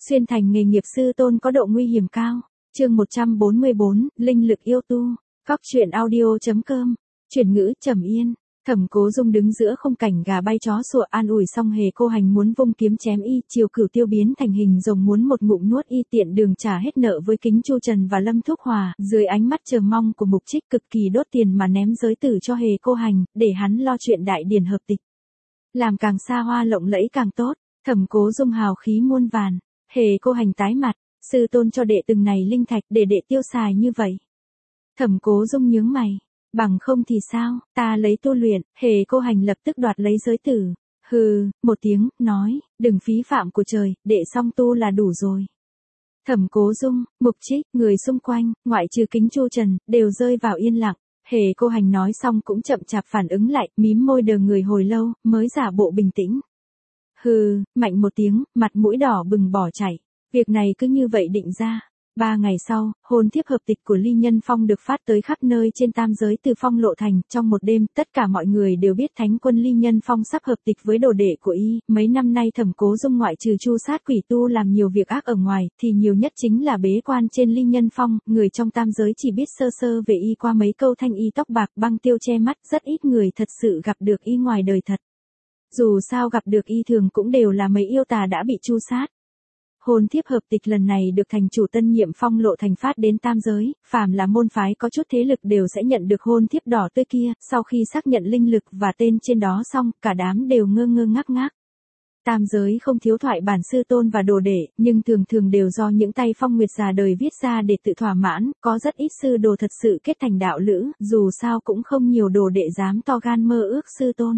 Xuyên thành nghề nghiệp sư tôn có độ nguy hiểm cao. Chương 144, linh lực yêu tu. Cóc truyện audio.com. Chuyển ngữ Trầm Yên. Thẩm Cố Dung đứng giữa không cảnh gà bay chó sủa an ủi xong Hề Cô Hành muốn vung kiếm chém y, Chiều Cửu Tiêu biến thành hình rồng muốn một ngụm nuốt y, tiện đường trả hết nợ với Kính Chu Trần và Lâm Thúc Hòa, dưới ánh mắt chờ mong của Mục Trích cực kỳ đốt tiền mà ném giới tử cho Hề Cô Hành, để hắn lo chuyện đại điển hợp tịch. Làm càng xa hoa lộng lẫy càng tốt. Thẩm Cố Dung hào khí muôn vàn. Hề Cô Hành tái mặt, sư tôn cho đệ từng này linh thạch để đệ tiêu xài như vậy. Thẩm Cố Dung nhướng mày, bằng không thì sao, ta lấy tu luyện. Hề Cô Hành lập tức đoạt lấy giới tử. Hừ, một tiếng, nói, đừng phí phạm của trời, đệ xong tu là đủ rồi. Thẩm Cố Dung, Mục Trích, người xung quanh, ngoại trừ Kính Chu Trần, đều rơi vào yên lặng. Hề Cô Hành nói xong cũng chậm chạp phản ứng lại, mím môi đờ người hồi lâu, mới giả bộ bình tĩnh. Hừ, mạnh một tiếng, mặt mũi đỏ bừng bỏ chạy. Việc này cứ như vậy định ra. 3 ngày sau, hôn thiếp hợp tịch của Ly Nhân Phong được phát tới khắp nơi trên tam giới từ Phong Lộ Thành. Trong một đêm, tất cả mọi người đều biết Thánh quân Ly Nhân Phong sắp hợp tịch với đồ đệ của y. Mấy năm nay Thẩm Cố Dung ngoại trừ chu sát quỷ tu làm nhiều việc ác ở ngoài, thì nhiều nhất chính là bế quan trên Ly Nhân Phong. Người trong tam giới chỉ biết sơ sơ về y qua mấy câu thanh y tóc bạc băng tiêu che mắt, rất ít người thật sự gặp được y ngoài đời thật. Dù sao gặp được y thường cũng đều là mấy yêu tà đã bị chu sát. Hôn thiếp hợp tịch lần này được thành chủ tân nhiệm Phong Lộ Thành phát đến tam giới, phàm là môn phái có chút thế lực đều sẽ nhận được hôn thiếp đỏ tươi kia. Sau khi xác nhận linh lực và tên trên đó xong, cả đám đều ngơ ngơ ngác ngác. Tam giới không thiếu thoại bản sư tôn và đồ đệ, nhưng thường thường đều do những tay Phong Nguyệt già đời viết ra để tự thỏa mãn, có rất ít sư đồ thật sự kết thành đạo lữ, dù sao cũng không nhiều đồ đệ dám to gan mơ ước sư tôn.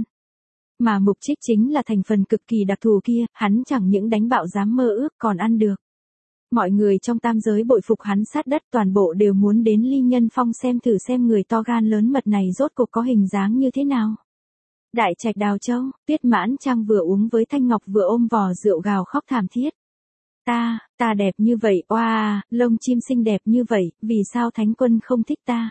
Mà Mục Trích chính là thành phần cực kỳ đặc thù kia, hắn chẳng những đánh bạo dám mơ ước còn ăn được. Mọi người trong tam giới bội phục hắn sát đất, toàn bộ đều muốn đến Ly Nhân Phong xem thử xem người to gan lớn mật này rốt cuộc có hình dáng như thế nào. Đại trạch Đào Châu, Tuyết Mãn Trang vừa uống với Thanh Ngọc vừa ôm vò rượu gào khóc thảm thiết. Ta đẹp như vậy, oa, lông chim xinh đẹp như vậy, vì sao Thánh quân không thích ta?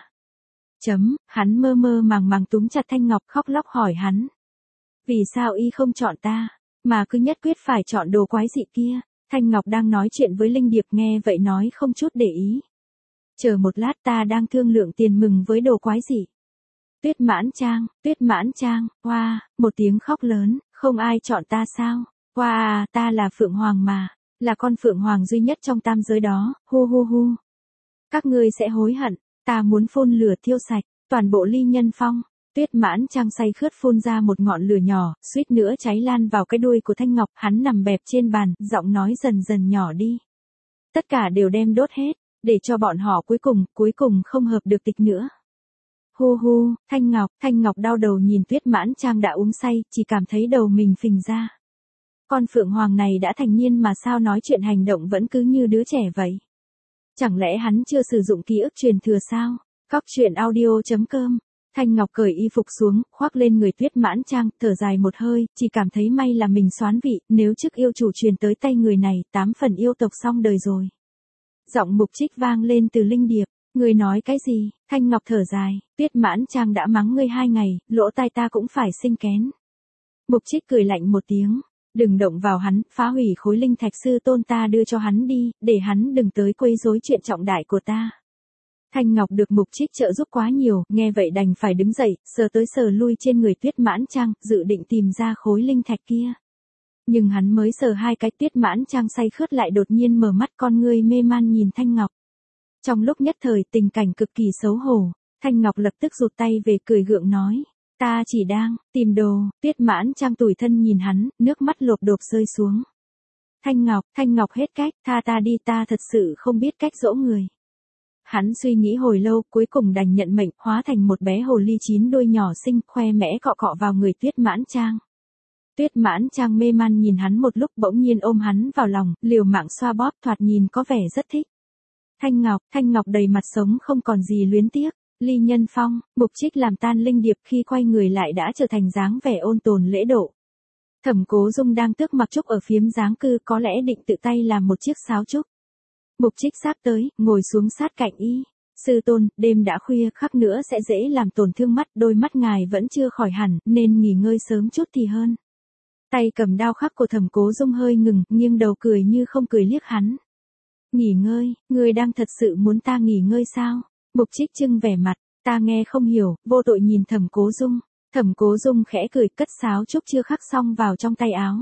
Hắn mơ mơ màng màng túm chặt Thanh Ngọc khóc lóc hỏi hắn. Vì sao y không chọn ta, mà cứ nhất quyết phải chọn đồ quái dị kia? Thanh Ngọc đang nói chuyện với Linh Điệp nghe vậy nói không chút để ý. Chờ một lát, ta đang thương lượng tiền mừng với đồ quái dị. Tuyết Mãn Trang, hoa, một tiếng khóc lớn, không ai chọn ta sao? Hoa, ta là Phượng Hoàng mà, là con Phượng Hoàng duy nhất trong tam giới đó, hu hu hu. Các ngươi sẽ hối hận, ta muốn phun lửa thiêu sạch toàn bộ Ly Nhân Phong. Tuyết Mãn Trang say khướt phun ra một ngọn lửa nhỏ, suýt nữa cháy lan vào cái đuôi của Thanh Ngọc. Hắn nằm bẹp trên bàn, giọng nói dần dần nhỏ đi. Tất cả đều đem đốt hết, để cho bọn họ cuối cùng không hợp được tịch nữa. Hu hu, Thanh Ngọc đau đầu nhìn Tuyết Mãn Trang đã uống say, chỉ cảm thấy đầu mình phình ra. Con Phượng Hoàng này đã thành niên mà sao nói chuyện hành động vẫn cứ như đứa trẻ vậy? Chẳng lẽ hắn chưa sử dụng ký ức truyền thừa sao? Cóc truyện audio.com. Thanh Ngọc cởi y phục xuống, khoác lên người Tuyết Mãn Trang, thở dài một hơi, chỉ cảm thấy may là mình soán vị, nếu chức yêu chủ truyền tới tay người này, 8 phần yêu tộc xong đời rồi. Giọng Mục Trích vang lên từ Linh Điệp, người nói cái gì? Thanh Ngọc thở dài, Tuyết Mãn Trang đã mắng ngươi 2 ngày, lỗ tai ta cũng phải sinh kén. Mục Trích cười lạnh một tiếng, đừng động vào hắn, phá hủy khối linh thạch sư tôn ta đưa cho hắn đi, để hắn đừng tới quấy rối chuyện trọng đại của ta. Thanh Ngọc được Mục Trích trợ giúp quá nhiều, nghe vậy đành phải đứng dậy, sờ tới sờ lui trên người Tuyết Mãn Trang, dự định tìm ra khối linh thạch kia. Nhưng hắn mới sờ 2 cái, Tuyết Mãn Trang say khướt lại đột nhiên mở mắt, con ngươi mê man nhìn Thanh Ngọc. Trong lúc nhất thời tình cảnh cực kỳ xấu hổ, Thanh Ngọc lập tức rụt tay về cười gượng nói, ta chỉ đang tìm đồ. Tuyết Mãn Trang tủi thân nhìn hắn, nước mắt lộp đột rơi xuống. Thanh Ngọc hết cách, tha ta đi, ta thật sự không biết cách dỗ người. Hắn suy nghĩ hồi lâu, cuối cùng đành nhận mệnh, hóa thành một bé hồ ly 9 đuôi nhỏ xinh, khoe mẽ cọ cọ vào người Tuyết Mãn Trang. Tuyết Mãn Trang mê man nhìn hắn một lúc, bỗng nhiên ôm hắn vào lòng, liều mạng xoa bóp, thoạt nhìn có vẻ rất thích. Thanh Ngọc đầy mặt sống không còn gì luyến tiếc. Ly Nhân Phong, Mục Trích làm tan Linh Điệp, khi quay người lại đã trở thành dáng vẻ ôn tồn lễ độ. Thẩm Cố Dung đang tước mặc trúc ở phiếm giáng cư, có lẽ định tự tay làm một chiếc sáo trúc. Mục Trích sáp tới, ngồi xuống sát cạnh y. Sư tôn, đêm đã khuya, khắc nữa sẽ dễ làm tổn thương mắt, đôi mắt ngài vẫn chưa khỏi hẳn, nên nghỉ ngơi sớm chút thì hơn. Tay cầm đao khắc của Thẩm Cố Dung hơi ngừng, nghiêng đầu cười như không cười liếc hắn. Nghỉ ngơi, ngươi đang thật sự muốn ta nghỉ ngơi sao? Mục Trích trưng vẻ mặt, ta nghe không hiểu, vô tội nhìn Thẩm Cố Dung. Thẩm Cố Dung khẽ cười, cất sáo trúc chưa khắc xong vào trong tay áo.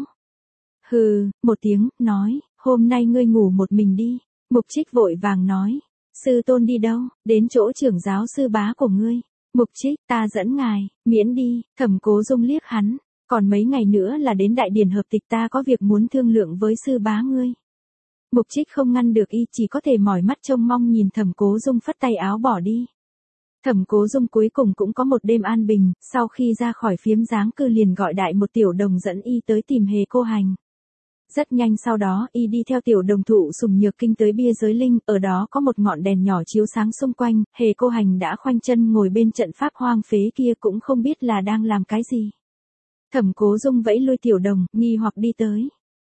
Hừ, một tiếng, nói, hôm nay ngươi ngủ một mình đi. Mục Trích vội vàng nói, sư tôn đi đâu? Đến chỗ trưởng giáo sư bá của ngươi. Mục Trích, ta dẫn ngài, miễn đi. Thẩm Cố Dung liếc hắn, còn mấy ngày nữa là đến đại điển hợp tịch, ta có việc muốn thương lượng với sư bá ngươi. Mục Trích không ngăn được y, chỉ có thể mỏi mắt trông mong nhìn Thẩm Cố Dung phất tay áo bỏ đi. Thẩm Cố Dung cuối cùng cũng có một đêm an bình, sau khi ra khỏi phiếm dáng cư liền gọi đại một tiểu đồng dẫn y tới tìm Hề Cô Hành. Rất nhanh sau đó y đi theo tiểu đồng thụ Sùng Nhược Kinh tới bia giới linh, ở đó có một ngọn đèn nhỏ chiếu sáng xung quanh, Hề Cô Hành đã khoanh chân ngồi bên trận pháp hoang phế kia cũng không biết là đang làm cái gì. Thẩm Cố Dung vẫy lui tiểu đồng, nghi hoặc đi tới.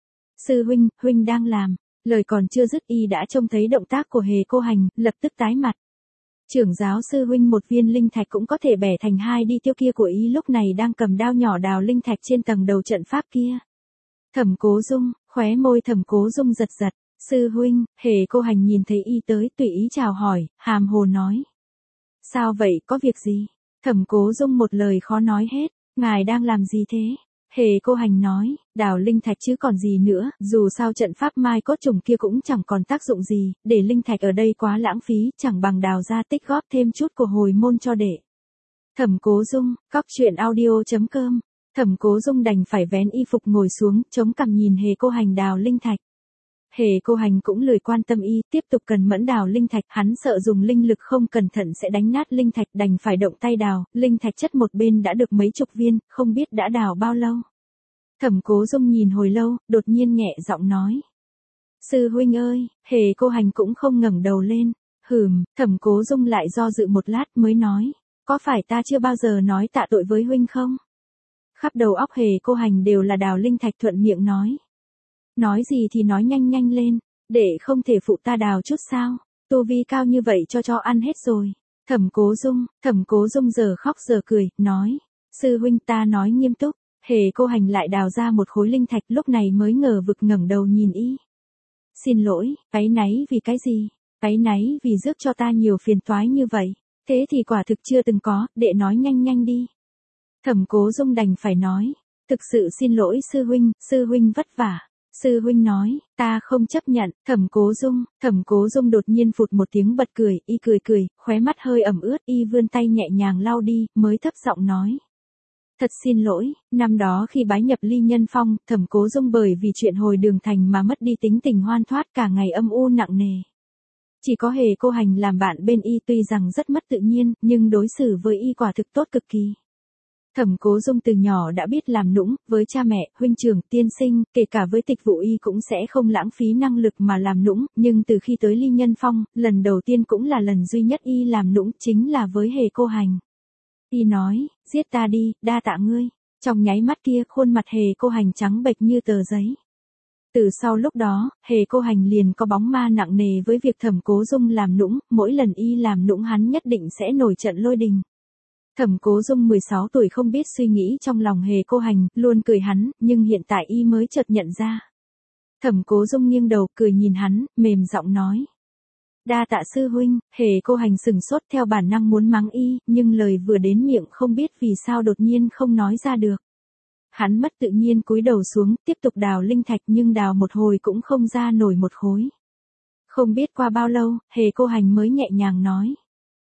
Sư huynh, huynh đang làm, lời còn chưa dứt y đã trông thấy động tác của Hề Cô Hành, lập tức tái mặt. Trưởng giáo sư huynh, một viên linh thạch cũng có thể bẻ thành hai đi, tiêu kia của y lúc này đang cầm đao nhỏ đào linh thạch trên tầng đầu trận pháp kia. Thẩm Cố Dung, khóe môi Thẩm Cố Dung giật giật, sư huynh. Hề Cô Hành nhìn thấy y tới tùy ý chào hỏi, hàm hồ nói. Sao vậy, có việc gì? Thẩm Cố Dung một lời khó nói hết, ngài đang làm gì thế? Hề Cô Hành nói, đào linh thạch chứ còn gì nữa, dù sao trận pháp mai cốt trùng kia cũng chẳng còn tác dụng gì, để linh thạch ở đây quá lãng phí, chẳng bằng đào ra tích góp thêm chút của hồi môn cho đệ. Thẩm Cố Dung, cóc.audio.com. Thẩm Cố Dung đành phải vén y phục ngồi xuống, chống cằm nhìn Hề Cô Hành đào linh thạch. Hề Cô Hành cũng lười quan tâm y, tiếp tục cần mẫn đào linh thạch, hắn sợ dùng linh lực không cẩn thận sẽ đánh nát linh thạch, đành phải động tay đào, linh thạch chất một bên đã được mấy chục viên, không biết đã đào bao lâu. Thẩm Cố Dung nhìn hồi lâu, đột nhiên nhẹ giọng nói. Sư huynh ơi. Hề Cô Hành cũng không ngẩng đầu lên. Thẩm Cố Dung lại do dự một lát mới nói. Có phải ta chưa bao giờ nói tạ tội với huynh không? Khắp đầu óc Hề Cô Hành đều là đào linh thạch, thuận miệng nói. Nói gì thì nói nhanh nhanh lên, để không thể phụ ta đào chút sao, tu vi cao như vậy cho ăn hết rồi. Thẩm Cố Dung giờ khóc giờ cười, nói, sư huynh ta nói nghiêm túc. Hề Cô Hành lại đào ra một khối linh thạch, lúc này mới ngờ vực ngẩng đầu nhìn y. Xin lỗi, áy náy vì cái gì? Áy náy vì rước cho ta nhiều phiền toái như vậy, thế thì quả thực chưa từng có, đệ nói nhanh nhanh đi. Thẩm Cố Dung đành phải nói, thực sự xin lỗi sư huynh vất vả. Sư huynh nói, ta không chấp nhận. Thẩm Cố Dung đột nhiên phụt một tiếng bật cười, y cười, khóe mắt hơi ẩm ướt, y vươn tay nhẹ nhàng lau đi, mới thấp giọng nói. Thật xin lỗi, năm đó khi bái nhập Ly Nhân Phong, Thẩm Cố Dung bởi vì chuyện hồi đường thành mà mất đi tính tình hoan thoát, cả ngày âm u nặng nề. Chỉ có Hề Cô Hành làm bạn bên y, tuy rằng rất mất tự nhiên, nhưng đối xử với y quả thực tốt cực kỳ. Thẩm Cố Dung từ nhỏ đã biết làm nũng, với cha mẹ, huynh trưởng, tiên sinh, kể cả với tịch vụ y cũng sẽ không lãng phí năng lực mà làm nũng, nhưng từ khi tới Ly Nhân Phong, lần đầu tiên cũng là lần duy nhất y làm nũng, chính là với Hề Cô Hành. Y nói, giết ta đi, đa tạ ngươi. Trong nháy mắt kia, khuôn mặt Hề Cô Hành trắng bệch như tờ giấy. Từ sau lúc đó, Hề Cô Hành liền có bóng ma nặng nề với việc Thẩm Cố Dung làm nũng, mỗi lần y làm nũng hắn nhất định sẽ nổi trận lôi đình. Thẩm Cố Dung 16 tuổi không biết suy nghĩ trong lòng Hề Cô Hành, luôn cười hắn, nhưng hiện tại y mới chợt nhận ra. Thẩm Cố Dung nghiêng đầu, cười nhìn hắn, mềm giọng nói. Đa tạ sư huynh. Hề Cô Hành sừng sốt, theo bản năng muốn mắng y, nhưng lời vừa đến miệng không biết vì sao đột nhiên không nói ra được. Hắn mất tự nhiên cúi đầu xuống, tiếp tục đào linh thạch, nhưng đào một hồi cũng không ra nổi một khối. Không biết qua bao lâu, Hề Cô Hành mới nhẹ nhàng nói.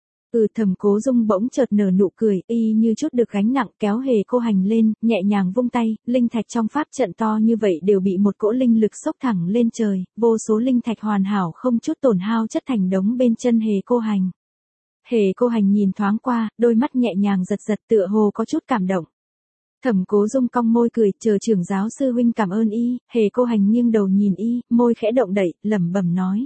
Thẩm Cố Dung bỗng chợt nở nụ cười, y như chút được gánh nặng, kéo Hề Cô Hành lên, nhẹ nhàng vung tay, linh thạch trong pháp trận to như vậy đều bị một cỗ linh lực xốc thẳng lên trời, vô số linh thạch hoàn hảo không chút tổn hao chất thành đống bên chân Hề Cô Hành. Hề Cô Hành nhìn thoáng qua, đôi mắt nhẹ nhàng giật giật, tựa hồ có chút cảm động. Thẩm Cố Dung cong môi cười, chờ trưởng giáo sư huynh cảm ơn y. Hề Cô Hành nghiêng đầu nhìn y, môi khẽ động đậy, lẩm bẩm nói.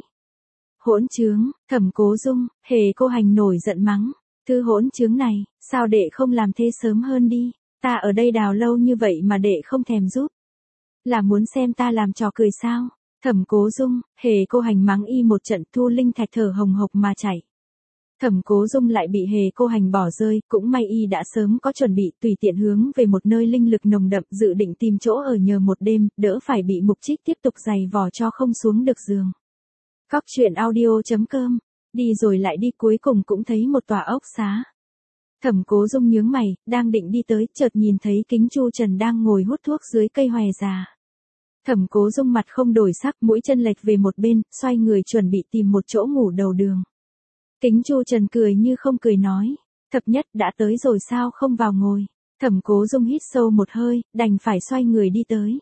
Hỗn trướng. Thẩm Cố Dung. Hề Cô Hành nổi giận mắng. Thứ hỗn trướng này, sao đệ không làm thế sớm hơn đi, ta ở đây đào lâu như vậy mà đệ không thèm giúp. Là muốn xem ta làm trò cười sao? Thẩm Cố Dung. Hề Cô Hành mắng y một trận, thu linh thạch thở hồng hộc mà chảy. Thẩm Cố Dung lại bị Hề Cô Hành bỏ rơi, cũng may y đã sớm có chuẩn bị, tùy tiện hướng về một nơi linh lực nồng đậm, dự định tìm chỗ ở nhờ một đêm, đỡ phải bị Mục Trích tiếp tục giày vò cho không xuống được giường. Cóc truyện audio.com, đi rồi lại đi, cuối cùng cũng thấy một tòa ốc xá. Thẩm Cố Dung nhướng mày, đang định đi tới, chợt nhìn thấy Kính Chu Trần đang ngồi hút thuốc dưới cây hòe già. Thẩm Cố Dung mặt không đổi sắc, mũi chân lệch về một bên, xoay người chuẩn bị tìm một chỗ ngủ đầu đường. Kính Chu Trần cười như không cười nói, Thập Nhất đã tới rồi sao không vào ngồi. Thẩm Cố Dung hít sâu một hơi, đành phải xoay người đi tới.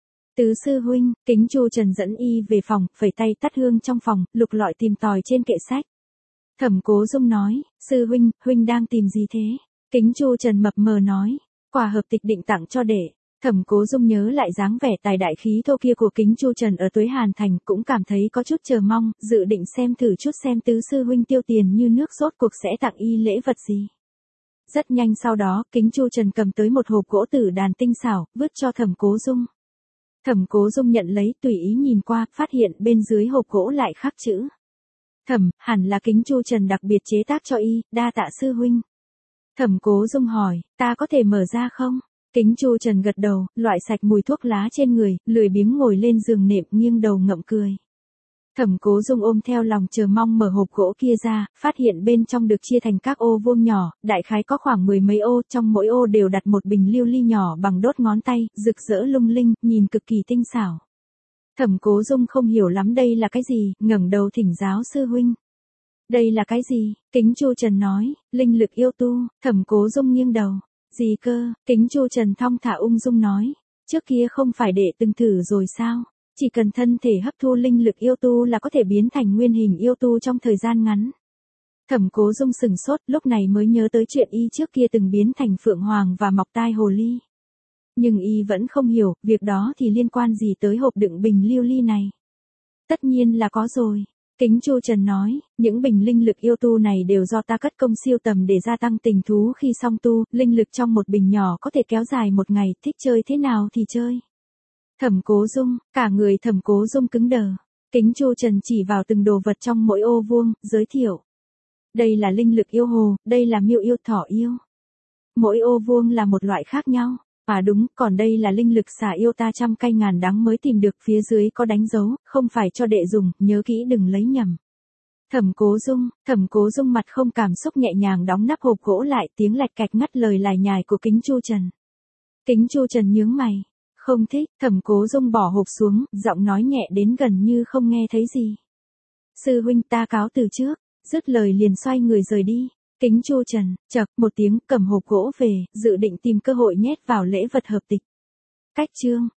Tứ sư huynh, Kính Chu Trần dẫn y về phòng, phẩy tay tắt hương trong phòng, lục lọi tìm tòi trên kệ sách. Thẩm Cố Dung nói, sư huynh, huynh đang tìm gì thế? Kính Chu Trần mập mờ nói, quả hợp tịch định tặng cho đệ. Thẩm Cố Dung nhớ lại dáng vẻ tài đại khí thô kia của Kính Chu Trần ở Tuế Hàn Thành, cũng cảm thấy có chút chờ mong, dự định xem thử chút xem tứ sư huynh tiêu tiền như nước rốt cuộc sẽ tặng y lễ vật gì. Rất nhanh sau đó, Kính Chu Trần cầm tới một hộp gỗ tử đàn tinh xảo, vứt cho Thẩm Cố Dung. Thẩm Cố Dung nhận lấy, tùy ý nhìn qua, phát hiện bên dưới hộp gỗ lại khắc chữ. Thẩm, hẳn là Kính Chu Trần đặc biệt chế tác cho y, đa tạ sư huynh. Thẩm Cố Dung hỏi, ta có thể mở ra không? Kính Chu Trần gật đầu, loại sạch mùi thuốc lá trên người, lười biếng ngồi lên giường nệm, nghiêng đầu ngậm cười. Thẩm Cố Dung ôm theo lòng chờ mong mở hộp gỗ kia ra, phát hiện bên trong được chia thành các ô vuông nhỏ, đại khái có khoảng 10 mấy ô, trong mỗi ô đều đặt một bình lưu ly nhỏ bằng đốt ngón tay, rực rỡ lung linh, nhìn cực kỳ tinh xảo. Thẩm Cố Dung không hiểu lắm đây là cái gì, ngẩng đầu thỉnh giáo sư huynh. Đây là cái gì? Kính Chu Trần nói, linh lực yêu tu. Thẩm Cố Dung nghiêng đầu. Gì cơ? Kính Chu Trần thong thả ung dung nói, trước kia không phải đệ từng thử rồi sao? Chỉ cần thân thể hấp thu linh lực yêu tu là có thể biến thành nguyên hình yêu tu trong thời gian ngắn. Thẩm Cố Dung sừng sốt, lúc này mới nhớ tới chuyện y trước kia từng biến thành phượng hoàng và mọc tai hồ ly. Nhưng y vẫn không hiểu, việc đó thì liên quan gì tới hộp đựng bình lưu ly này. Tất nhiên là có rồi. Kính Chu Trần nói, những bình linh lực yêu tu này đều do ta cất công siêu tầm để gia tăng tình thú khi song tu, linh lực trong một bình nhỏ có thể kéo dài một ngày, thích chơi thế nào thì chơi. Thẩm Cố Dung, cả người Thẩm Cố Dung cứng đờ. Kính Chu Trần chỉ vào từng đồ vật trong mỗi ô vuông, giới thiệu. Đây là linh lực yêu hồ, đây là miêu yêu thỏ yêu. Mỗi ô vuông là một loại khác nhau. À đúng, còn đây là linh lực xả yêu ta trăm cay ngàn đắng mới tìm được, phía dưới có đánh dấu, không phải cho đệ dùng, nhớ kỹ đừng lấy nhầm. Thẩm Cố Dung mặt không cảm xúc nhẹ nhàng đóng nắp hộp gỗ lại, tiếng lạch cạch ngắt lời lải nhải của Kính Chu Trần. Kính Chu Trần nhướng mày, không thích. Thẩm Cố Dung bỏ hộp xuống, giọng nói nhẹ đến gần như không nghe thấy gì. Sư huynh ta cáo từ trước, dứt lời liền xoay người rời đi. Kính Chu Trần, chậc một tiếng cầm hộp gỗ về, dự định tìm cơ hội nhét vào lễ vật hợp tịch. Cách chương